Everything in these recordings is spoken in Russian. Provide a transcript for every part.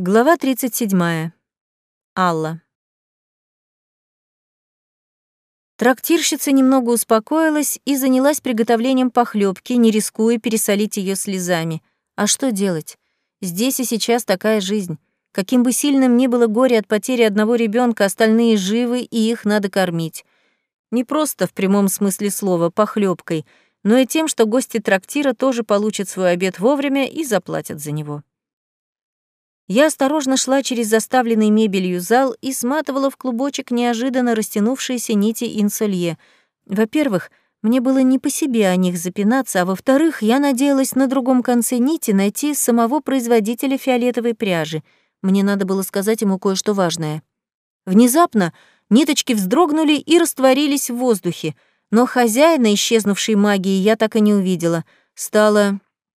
Глава 37. Алла. Трактирщица немного успокоилась и занялась приготовлением похлебки, не рискуя пересолить ее слезами. А что делать? Здесь и сейчас такая жизнь. Каким бы сильным ни было горе от потери одного ребенка, остальные живы, и их надо кормить. Не просто в прямом смысле слова похлебкой, но и тем, что гости трактира тоже получат свой обед вовремя и заплатят за него. Я осторожно шла через заставленный мебелью зал и сматывала в клубочек неожиданно растянувшиеся нити инсолье. Во-первых, мне было не по себе о них запинаться, а во-вторых, я надеялась на другом конце нити найти самого производителя фиолетовой пряжи. Мне надо было сказать ему кое-что важное. Внезапно ниточки вздрогнули и растворились в воздухе, но хозяина исчезнувшей магии я так и не увидела. Стало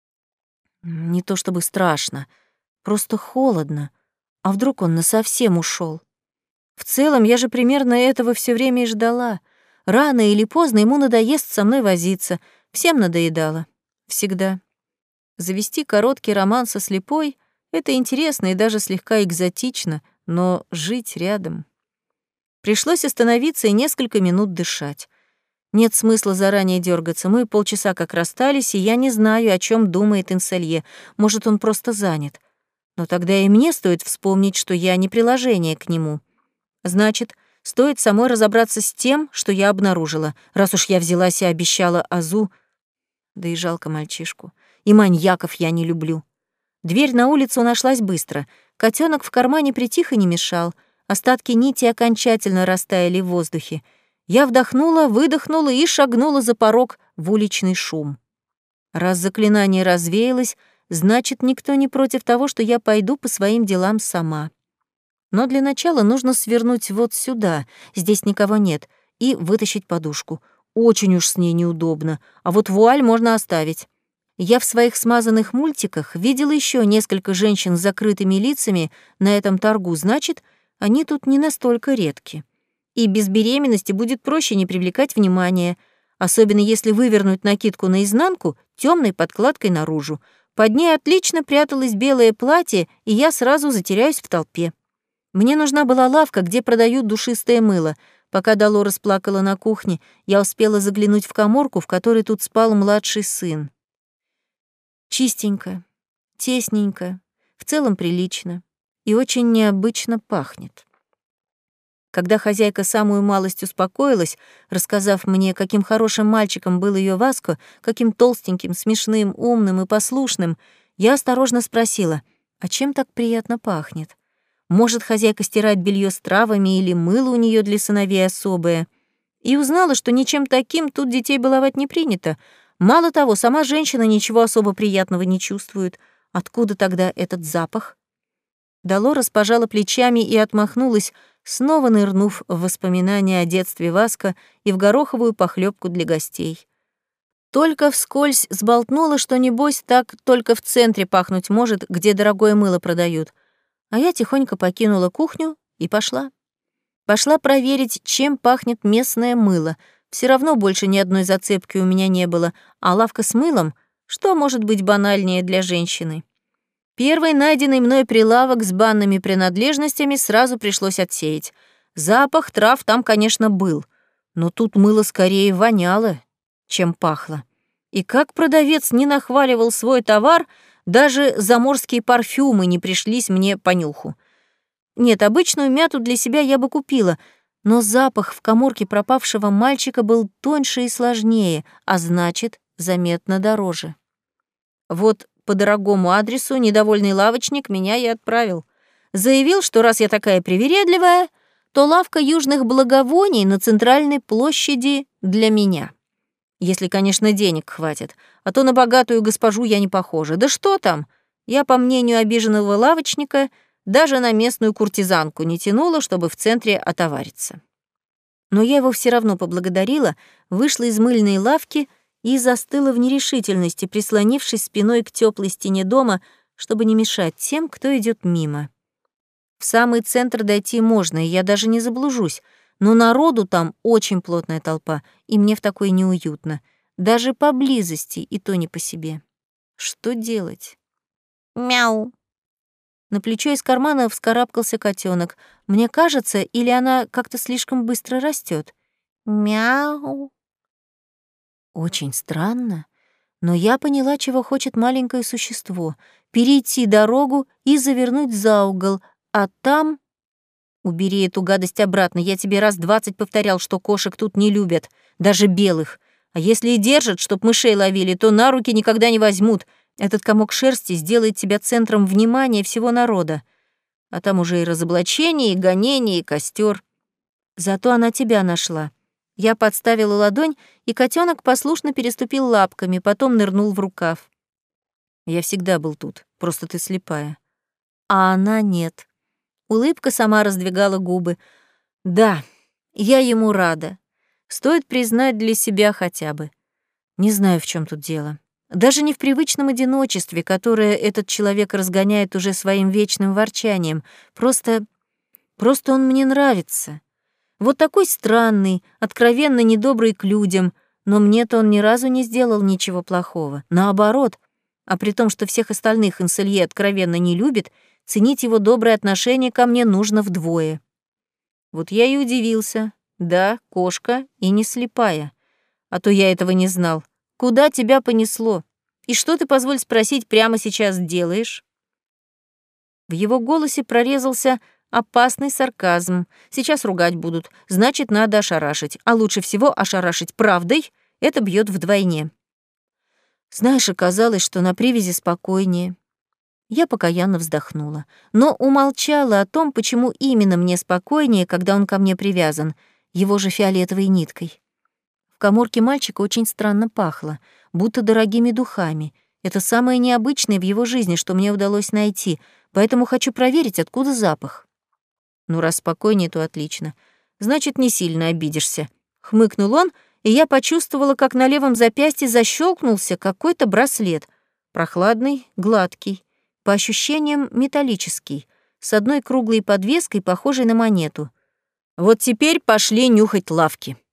не то чтобы страшно, просто холодно. А вдруг он насовсем ушел? В целом, я же примерно этого все время и ждала. Рано или поздно ему надоест со мной возиться. Всем надоедало. Всегда. Завести короткий роман со слепой — это интересно и даже слегка экзотично, но жить рядом... Пришлось остановиться и несколько минут дышать. Нет смысла заранее дергаться. Мы полчаса как расстались, и я не знаю, о чем думает Инсолье. Может, он просто занят. Но тогда и мне стоит вспомнить, что я не приложение к нему. Значит, стоит самой разобраться с тем, что я обнаружила, раз уж я взялась и обещала Азу. Да и жалко мальчишку. И маньяков я не люблю. Дверь на улицу нашлась быстро. Котенок в кармане притих и не мешал. Остатки нити окончательно растаяли в воздухе. Я вдохнула, выдохнула и шагнула за порог в уличный шум. Раз заклинание развеялось, значит, никто не против того, что я пойду по своим делам сама. Но для начала нужно свернуть вот сюда, здесь никого нет, и вытащить подушку. Очень уж с ней неудобно, а вот вуаль можно оставить. Я в своих смазанных мультиках видела еще несколько женщин с закрытыми лицами на этом торгу, значит, они тут не настолько редки. И без беременности будет проще не привлекать внимания, особенно если вывернуть накидку наизнанку темной подкладкой наружу. Под ней отлично пряталось белое платье, и я сразу затеряюсь в толпе. Мне нужна была лавка, где продают душистое мыло. Пока Долорес плакала на кухне, я успела заглянуть в каморку, в которой тут спал младший сын. Чистенько, тесненько, в целом прилично и очень необычно пахнет. Когда хозяйка самую малость успокоилась, рассказав мне, каким хорошим мальчиком был ее Васко, каким толстеньким, смешным, умным и послушным, я осторожно спросила, а чем так приятно пахнет? Может, хозяйка стирает белье с травами или мыло у нее для сыновей особое? И узнала, что ничем таким тут детей баловать не принято. Мало того, сама женщина ничего особо приятного не чувствует. Откуда тогда этот запах? Долорес пожала плечами и отмахнулась, снова нырнув в воспоминания о детстве Васко и в гороховую похлебку для гостей. Только вскользь сболтнула, что, небось, так только в центре пахнуть может, где дорогое мыло продают. А я тихонько покинула кухню и пошла. Пошла проверить, чем пахнет местное мыло. Все равно больше ни одной зацепки у меня не было, а лавка с мылом, что может быть банальнее для женщины? Первый найденный мной прилавок с банными принадлежностями сразу пришлось отсеять. Запах трав там, конечно, был, но тут мыло скорее воняло, чем пахло. И как продавец не нахваливал свой товар, даже заморские парфюмы не пришлись мне по нюху. Нет, обычную мяту для себя я бы купила, но запах в каморке пропавшего мальчика был тоньше и сложнее, а значит, заметно дороже. Вот по дорогому адресу недовольный лавочник меня и отправил. Заявил, что раз я такая привередливая, то лавка южных благовоний на центральной площади для меня. Если, конечно, денег хватит, а то на богатую госпожу я не похожа. Да что там? Я, по мнению обиженного лавочника, даже на местную куртизанку не тянула, чтобы в центре отовариться. Но я его все равно поблагодарила, вышла из мыльной лавки и застыла в нерешительности, прислонившись спиной к теплой стене дома, чтобы не мешать тем, кто идет мимо. В самый центр дойти можно, и я даже не заблужусь, но народу там очень плотная толпа, и мне в такой неуютно. Даже поблизости, и то не по себе. Что делать? Мяу. На плечо из кармана вскарабкался котенок. Мне кажется, или она как-то слишком быстро растет. Мяу. Очень странно, но я поняла, чего хочет маленькое существо. Перейти дорогу и завернуть за угол, а там... Убери эту гадость обратно, я тебе раз 20 повторял, что кошек тут не любят, даже белых. А если и держат, чтоб мышей ловили, то на руки никогда не возьмут. Этот комок шерсти сделает тебя центром внимания всего народа. А там уже и разоблачение, и гонение, и костер. Зато она тебя нашла. Я подставила ладонь, и котенок послушно переступил лапками, потом нырнул в рукав. Я всегда был тут, просто ты слепая. А она нет. Улыбка сама раздвигала губы. Да, я ему рада. Стоит признать для себя хотя бы. Не знаю, в чем тут дело. Даже не в привычном одиночестве, которое этот человек разгоняет уже своим вечным ворчанием. Просто он мне нравится. Вот такой странный, откровенно недобрый к людям, но мне-то он ни разу не сделал ничего плохого. Наоборот, а при том, что всех остальных Инселье откровенно не любит, ценить его доброе отношение ко мне нужно вдвое. Вот я и удивился. Да, кошка и не слепая. А то я этого не знал. Куда тебя понесло? И что ты, позволь спросить, прямо сейчас делаешь? В его голосе прорезался опасный сарказм. Сейчас ругать будут, значит, надо ошарашить. А лучше всего ошарашить правдой, это бьет вдвойне. Знаешь, оказалось, что на привязи спокойнее. Я покаянно вздохнула, но умолчала о том, почему именно мне спокойнее, когда он ко мне привязан, его же фиолетовой ниткой. В каморке мальчика очень странно пахло, будто дорогими духами. Это самое необычное в его жизни, что мне удалось найти, поэтому хочу проверить, откуда запах. Ну, раз спокойнее, то отлично. Значит, не сильно обидишься. Хмыкнул он, и я почувствовала, как на левом запястье защелкнулся какой-то браслет. Прохладный, гладкий, по ощущениям металлический, с одной круглой подвеской, похожей на монету. Вот теперь пошли нюхать лавки.